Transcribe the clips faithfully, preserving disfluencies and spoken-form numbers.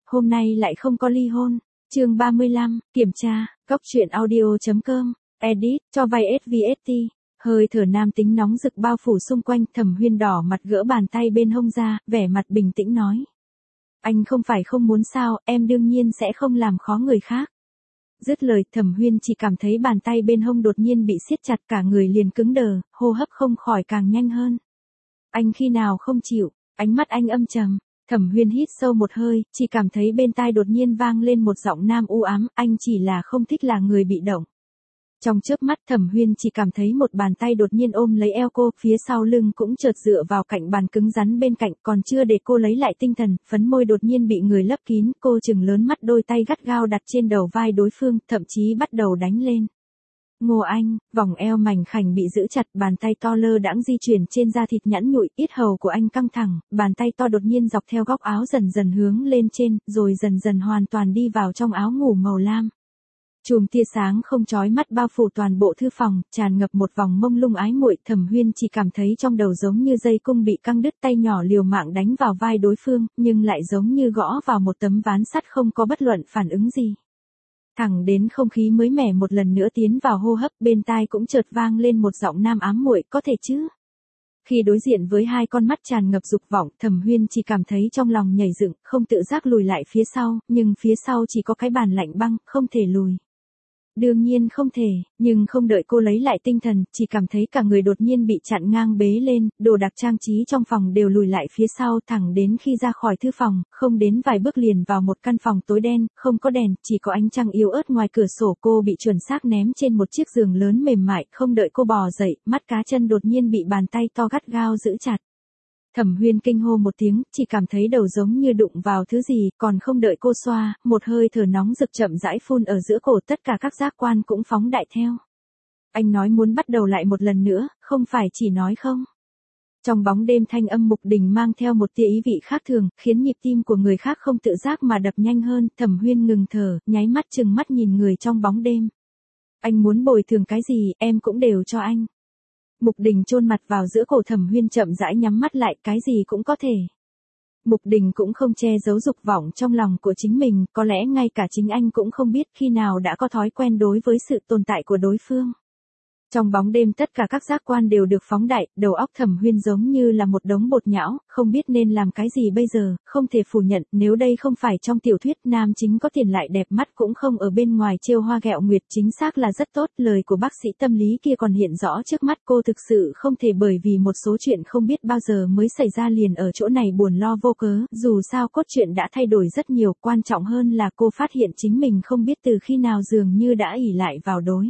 hôm nay lại không có ly hôn. Chương ba mươi lăm, kiểm tra, góc truyện audio.com, edit, cho vay ét vê ét tê. Hơi thở nam tính nóng rực bao phủ xung quanh, Thẩm Huyên đỏ mặt gỡ bàn tay bên hông ra, vẻ mặt bình tĩnh nói. Anh không phải không muốn sao, em đương nhiên sẽ không làm khó người khác. Dứt lời, Thẩm Huyên chỉ cảm thấy bàn tay bên hông đột nhiên bị siết chặt, cả người liền cứng đờ, hô hấp không khỏi càng nhanh hơn. Anh khi nào không chịu, ánh mắt anh âm trầm. Thẩm Huyên hít sâu một hơi, chỉ cảm thấy bên tai đột nhiên vang lên một giọng nam u ám, anh chỉ là không thích là người bị động. Trong chớp mắt, Thẩm Huyên chỉ cảm thấy một bàn tay đột nhiên ôm lấy eo cô, phía sau lưng cũng chợt dựa vào cạnh bàn cứng rắn bên cạnh, còn chưa để cô lấy lại tinh thần, phấn môi đột nhiên bị người lấp kín, cô chừng lớn mắt, đôi tay gắt gao đặt trên đầu vai đối phương, thậm chí bắt đầu đánh lên. Ngô Anh, vòng eo mảnh khảnh bị giữ chặt, bàn tay to lơ đãng di chuyển trên da thịt nhẵn nhụi, yết hầu của anh căng thẳng, bàn tay to đột nhiên dọc theo góc áo dần dần hướng lên trên, rồi dần dần hoàn toàn đi vào trong áo ngủ màu lam. Chùm tia sáng không chói mắt bao phủ toàn bộ thư phòng, tràn ngập một vòng mông lung ái muội. Thẩm Huyên chỉ cảm thấy trong đầu giống như dây cung bị căng đứt, tay nhỏ liều mạng đánh vào vai đối phương, nhưng lại giống như gõ vào một tấm ván sắt không có bất luận phản ứng gì. Thẳng đến không khí mới mẻ một lần nữa tiến vào hô hấp, bên tai cũng chợt vang lên một giọng nam ám muội, có thể chứ? Khi đối diện với hai con mắt tràn ngập dục vọng, Thẩm Huyên chỉ cảm thấy trong lòng nhảy dựng, không tự giác lùi lại phía sau, nhưng phía sau chỉ có cái bàn lạnh băng, không thể lùi. Đương nhiên không thể, nhưng không đợi cô lấy lại tinh thần, chỉ cảm thấy cả người đột nhiên bị chặn ngang bế lên, đồ đạc trang trí trong phòng đều lùi lại phía sau, thẳng đến khi ra khỏi thư phòng, không đến vài bước liền vào một căn phòng tối đen, không có đèn, chỉ có ánh trăng yếu ớt ngoài cửa sổ. Cô bị chuẩn xác ném trên một chiếc giường lớn mềm mại, không đợi cô bò dậy, mắt cá chân đột nhiên bị bàn tay to gắt gao giữ chặt. Thẩm Huyên kinh hô một tiếng, chỉ cảm thấy đầu giống như đụng vào thứ gì, còn không đợi cô xoa, một hơi thở nóng rực chậm rãi phun ở giữa cổ, tất cả các giác quan cũng phóng đại theo. Anh nói muốn bắt đầu lại một lần nữa, không phải chỉ nói không? Trong bóng đêm, thanh âm Mục Đình mang theo một tia ý vị khác thường, khiến nhịp tim của người khác không tự giác mà đập nhanh hơn. Thẩm Huyên ngừng thở, nháy mắt chừng mắt nhìn người trong bóng đêm. Anh muốn bồi thường cái gì, em cũng đều cho anh. Mục Đình chôn mặt vào giữa cổ Thẩm Huyên, chậm rãi nhắm mắt lại, cái gì cũng có thể. Mục Đình cũng không che giấu dục vọng trong lòng của chính mình, có lẽ ngay cả chính anh cũng không biết khi nào đã có thói quen đối với sự tồn tại của đối phương. Trong bóng đêm tất cả các giác quan đều được phóng đại, đầu óc Thẩm Huyên giống như là một đống bột nhão, không biết nên làm cái gì bây giờ. Không thể phủ nhận, nếu đây không phải trong tiểu thuyết, nam chính có tiền lại đẹp mắt cũng không ở bên ngoài trêu hoa ghẹo nguyệt, chính xác là rất tốt. Lời của bác sĩ tâm lý kia còn hiện rõ trước mắt cô, thực sự không thể bởi vì một số chuyện không biết bao giờ mới xảy ra liền ở chỗ này buồn lo vô cớ. Dù sao cốt truyện đã thay đổi rất nhiều, quan trọng hơn là cô phát hiện chính mình không biết từ khi nào dường như đã ỷ lại vào đối.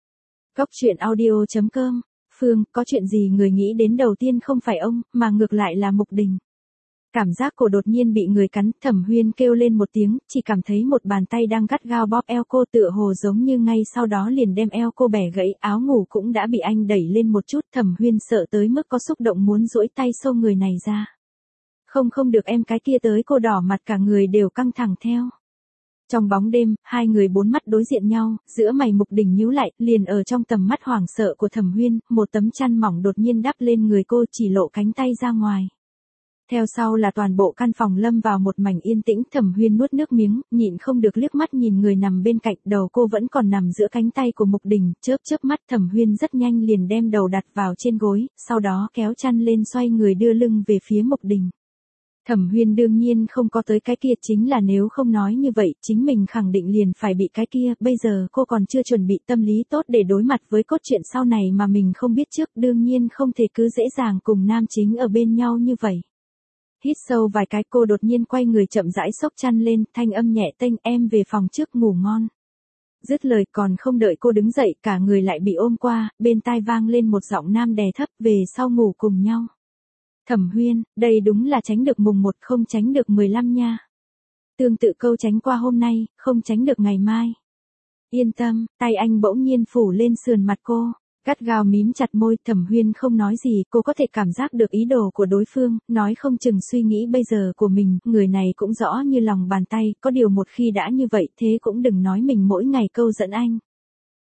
Góc truyện audio.com, Phương, có chuyện gì người nghĩ đến đầu tiên không phải ông, mà ngược lại là Mục Đình. Cảm giác cổ đột nhiên bị người cắn, Thẩm Huyên kêu lên một tiếng, chỉ cảm thấy một bàn tay đang gắt gao bóp eo cô, tựa hồ giống như ngay sau đó liền đem eo cô bẻ gãy, áo ngủ cũng đã bị anh đẩy lên một chút. Thẩm Huyên sợ tới mức có xúc động muốn duỗi tay xô người này ra. Không không được em, cái kia tới, cô đỏ mặt cả người đều căng thẳng theo. Trong bóng đêm, hai người bốn mắt đối diện nhau, giữa mày Mục Đình nhíu lại, liền ở trong tầm mắt hoảng sợ của Thẩm Huyên, một tấm chăn mỏng đột nhiên đắp lên người cô, chỉ lộ cánh tay ra ngoài. Theo sau là toàn bộ căn phòng lâm vào một mảnh yên tĩnh. Thẩm Huyên nuốt nước miếng, nhịn không được liếc mắt nhìn người nằm bên cạnh, đầu cô vẫn còn nằm giữa cánh tay của Mục Đình, chớp chớp mắt. Thẩm Huyên rất nhanh liền đem đầu đặt vào trên gối, sau đó kéo chăn lên, xoay người đưa lưng về phía Mục Đình. Thẩm Huyên đương nhiên không có tới cái kia, chính là nếu không nói như vậy, chính mình khẳng định liền phải bị cái kia, bây giờ cô còn chưa chuẩn bị tâm lý tốt để đối mặt với cốt truyện sau này mà mình không biết trước, đương nhiên không thể cứ dễ dàng cùng nam chính ở bên nhau như vậy. Hít sâu vài cái, cô đột nhiên quay người chậm rãi xốc chăn lên, thanh âm nhẹ tênh, em về phòng trước, ngủ ngon. Dứt lời, còn không đợi cô đứng dậy, cả người lại bị ôm qua, bên tai vang lên một giọng nam đè thấp, về sau ngủ cùng nhau. Thẩm Huyên, đây đúng là tránh được mùng một không tránh được mười lăm nha. Tương tự câu tránh qua hôm nay, không tránh được ngày mai. Yên tâm, tay anh bỗng nhiên phủ lên sườn mặt cô, gắt gao mím chặt môi. Thẩm Huyên không nói gì, cô có thể cảm giác được ý đồ của đối phương, nói không chừng suy nghĩ bây giờ của mình, người này cũng rõ như lòng bàn tay, có điều một khi đã như vậy thế cũng đừng nói mình mỗi ngày câu dẫn anh.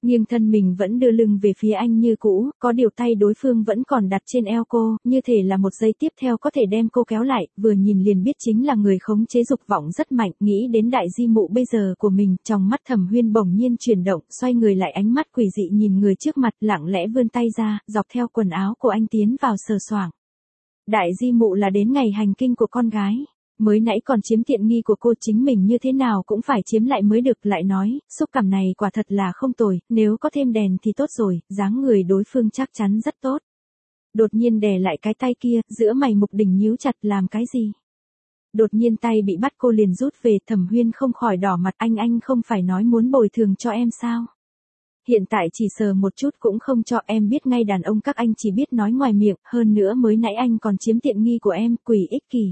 Nghiêng thân mình vẫn đưa lưng về phía anh như cũ, có điều tay đối phương vẫn còn đặt trên eo cô, như thể là một giây tiếp theo có thể đem cô kéo lại, vừa nhìn liền biết chính là người khống chế dục vọng rất mạnh, nghĩ đến đại di mụ bây giờ của mình, trong mắt Thẩm Huyên bỗng nhiên chuyển động, xoay người lại ánh mắt quỷ dị nhìn người trước mặt, lặng lẽ vươn tay ra, dọc theo quần áo của anh tiến vào sờ soạng. Đại di mụ là đến ngày hành kinh của con gái. Mới nãy còn chiếm tiện nghi của cô, chính mình như thế nào cũng phải chiếm lại mới được, lại nói, xúc cảm này quả thật là không tồi, nếu có thêm đèn thì tốt rồi, dáng người đối phương chắc chắn rất tốt. Đột nhiên đè lại cái tay kia, giữa mày Mục Đình nhíu chặt, làm cái gì? Đột nhiên tay bị bắt cô liền rút về, Thẩm Huyên không khỏi đỏ mặt, anh anh không phải nói muốn bồi thường cho em sao? Hiện tại chỉ sờ một chút cũng không cho, em biết ngay đàn ông các anh chỉ biết nói ngoài miệng, hơn nữa mới nãy anh còn chiếm tiện nghi của em, quỷ ích kỷ.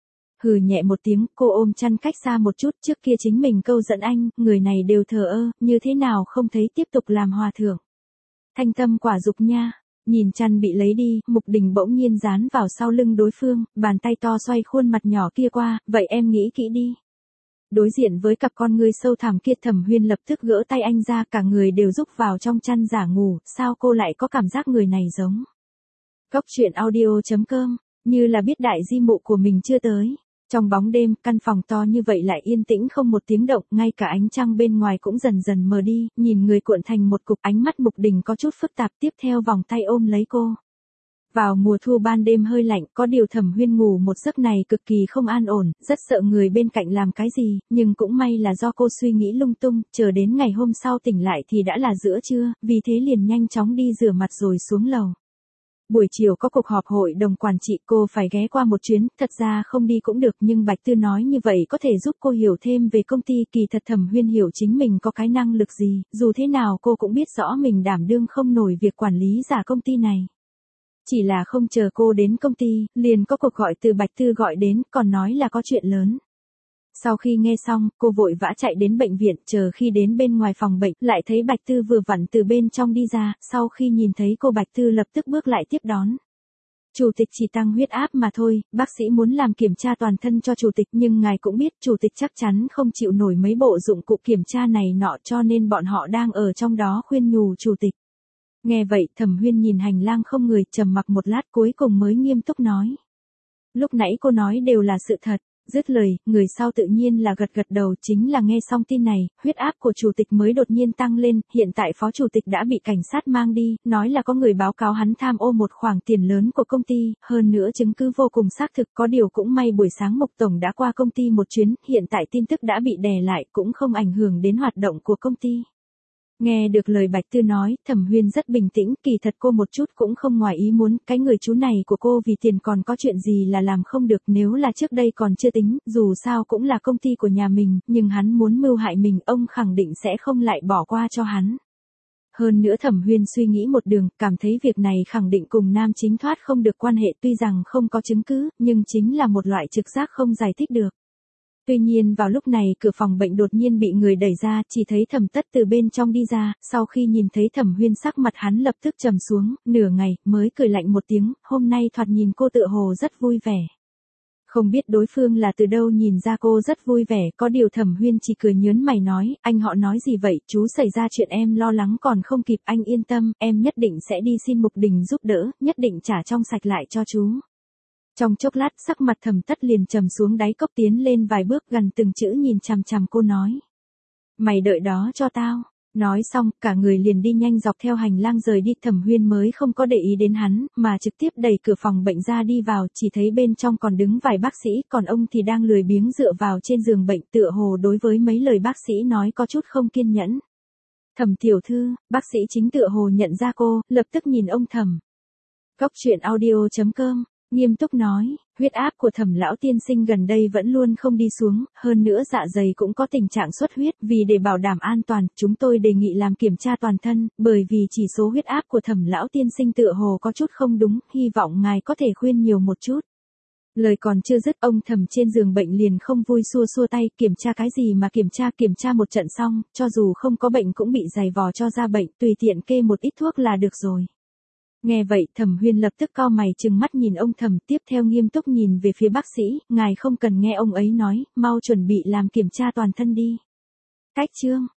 Hừ nhẹ một tiếng, cô ôm chăn cách xa một chút, trước kia chính mình câu dẫn anh, người này đều thờ ơ, như thế nào không thấy tiếp tục làm hòa thượng. Thanh tâm quả dục nha, nhìn chăn bị lấy đi, Mục Đình bỗng nhiên dán vào sau lưng đối phương, bàn tay to xoay khuôn mặt nhỏ kia qua, vậy em nghĩ kỹ đi. Đối diện với cặp con ngươi sâu thẳm kia, Thẩm Huyên lập tức gỡ tay anh ra, cả người đều rúc vào trong chăn giả ngủ, sao cô lại có cảm giác người này giống. Góc truyện audio chấm com, như là biết đại di mụ của mình chưa tới. Trong bóng đêm, căn phòng to như vậy lại yên tĩnh không một tiếng động, ngay cả ánh trăng bên ngoài cũng dần dần mờ đi, nhìn người cuộn thành một cục, ánh mắt Mục Đình có chút phức tạp, tiếp theo vòng tay ôm lấy cô. Vào mùa thu ban đêm hơi lạnh, có điều Thẩm Huyên ngủ một giấc này cực kỳ không an ổn, rất sợ người bên cạnh làm cái gì, nhưng cũng may là do cô suy nghĩ lung tung, chờ đến ngày hôm sau tỉnh lại thì đã là giữa trưa, vì thế liền nhanh chóng đi rửa mặt rồi xuống lầu. Buổi chiều có cuộc họp hội đồng quản trị, cô phải ghé qua một chuyến, thật ra không đi cũng được nhưng Bạch Tư nói như vậy có thể giúp cô hiểu thêm về công ty, kỳ thật Thẩm Huyên hiểu chính mình có cái năng lực gì, dù thế nào cô cũng biết rõ mình đảm đương không nổi việc quản lý giả công ty này. Chỉ là không chờ cô đến công ty, liền có cuộc gọi từ Bạch Tư gọi đến, còn nói là có chuyện lớn. Sau khi nghe xong, cô vội vã chạy đến bệnh viện, chờ khi đến bên ngoài phòng bệnh, lại thấy Bạch Tư vừa vặn từ bên trong đi ra, sau khi nhìn thấy cô Bạch Tư lập tức bước lại tiếp đón. Chủ tịch chỉ tăng huyết áp mà thôi, bác sĩ muốn làm kiểm tra toàn thân cho chủ tịch nhưng ngài cũng biết chủ tịch chắc chắn không chịu nổi mấy bộ dụng cụ kiểm tra này nọ cho nên bọn họ đang ở trong đó khuyên nhủ chủ tịch. Nghe vậy Thẩm Huyên nhìn hành lang không người, trầm mặc một lát cuối cùng mới nghiêm túc nói. Lúc nãy cô nói đều là sự thật. Dứt lời, người sau tự nhiên là gật gật đầu, chính là nghe xong tin này, huyết áp của chủ tịch mới đột nhiên tăng lên, hiện tại phó chủ tịch đã bị cảnh sát mang đi, nói là có người báo cáo hắn tham ô một khoản tiền lớn của công ty, hơn nữa chứng cứ vô cùng xác thực, có điều cũng may buổi sáng Mục Tổng đã qua công ty một chuyến, hiện tại tin tức đã bị đè lại cũng không ảnh hưởng đến hoạt động của công ty. Nghe được lời Bạch Tư nói, Thẩm Huyên rất bình tĩnh, kỳ thật cô một chút cũng không ngoài ý muốn, cái người chú này của cô vì tiền còn có chuyện gì là làm không được, nếu là trước đây còn chưa tính, dù sao cũng là công ty của nhà mình, nhưng hắn muốn mưu hại mình, ông khẳng định sẽ không lại bỏ qua cho hắn. Hơn nữa Thẩm Huyên suy nghĩ một đường, cảm thấy việc này khẳng định cùng nam chính thoát không được quan hệ, tuy rằng không có chứng cứ, nhưng chính là một loại trực giác không giải thích được. Tuy nhiên vào lúc này cửa phòng bệnh đột nhiên bị người đẩy ra, chỉ thấy Thẩm Tất từ bên trong đi ra, sau khi nhìn thấy Thẩm Huyên sắc mặt hắn lập tức trầm xuống, nửa ngày, mới cười lạnh một tiếng, hôm nay thoạt nhìn cô tựa hồ rất vui vẻ. Không biết đối phương là từ đâu nhìn ra cô rất vui vẻ, có điều Thẩm Huyên chỉ cười nhớn mày nói, anh họ nói gì vậy, chú xảy ra chuyện em lo lắng còn không kịp, anh yên tâm, em nhất định sẽ đi xin Mục Đình giúp đỡ, nhất định trả trong sạch lại cho chú. Trong chốc lát sắc mặt Thẩm Tất liền trầm xuống đáy cốc tiến lên vài bước gần từng chữ nhìn chằm chằm cô nói. Mày đợi đó cho tao. Nói xong cả người liền đi nhanh dọc theo hành lang rời đi, Thẩm Huyên mới không có để ý đến hắn, mà trực tiếp đẩy cửa phòng bệnh ra đi vào, chỉ thấy bên trong còn đứng vài bác sĩ, còn ông thì đang lười biếng dựa vào trên giường bệnh tựa hồ đối với mấy lời bác sĩ nói có chút không kiên nhẫn. Thẩm tiểu thư, bác sĩ chính tựa hồ nhận ra cô, lập tức nhìn ông Thẩm. Góc truyện audio chấm com nghiêm túc nói, huyết áp của Thẩm lão tiên sinh gần đây vẫn luôn không đi xuống, hơn nữa dạ dày cũng có tình trạng xuất huyết, vì để bảo đảm an toàn, chúng tôi đề nghị làm kiểm tra toàn thân, bởi vì chỉ số huyết áp của Thẩm lão tiên sinh tựa hồ có chút không đúng, hy vọng ngài có thể khuyên nhiều một chút. Lời còn chưa dứt, ông Thẩm trên giường bệnh liền không vui xua xua tay, kiểm tra cái gì mà kiểm tra, kiểm tra một trận xong, cho dù không có bệnh cũng bị giày vò cho ra bệnh, tùy tiện kê một ít thuốc là được rồi. Nghe vậy Thẩm Huyên lập tức cau mày trừng mắt nhìn ông Thẩm, tiếp theo nghiêm túc nhìn về phía bác sĩ, ngài không cần nghe ông ấy nói, mau chuẩn bị làm kiểm tra toàn thân đi. Cách chương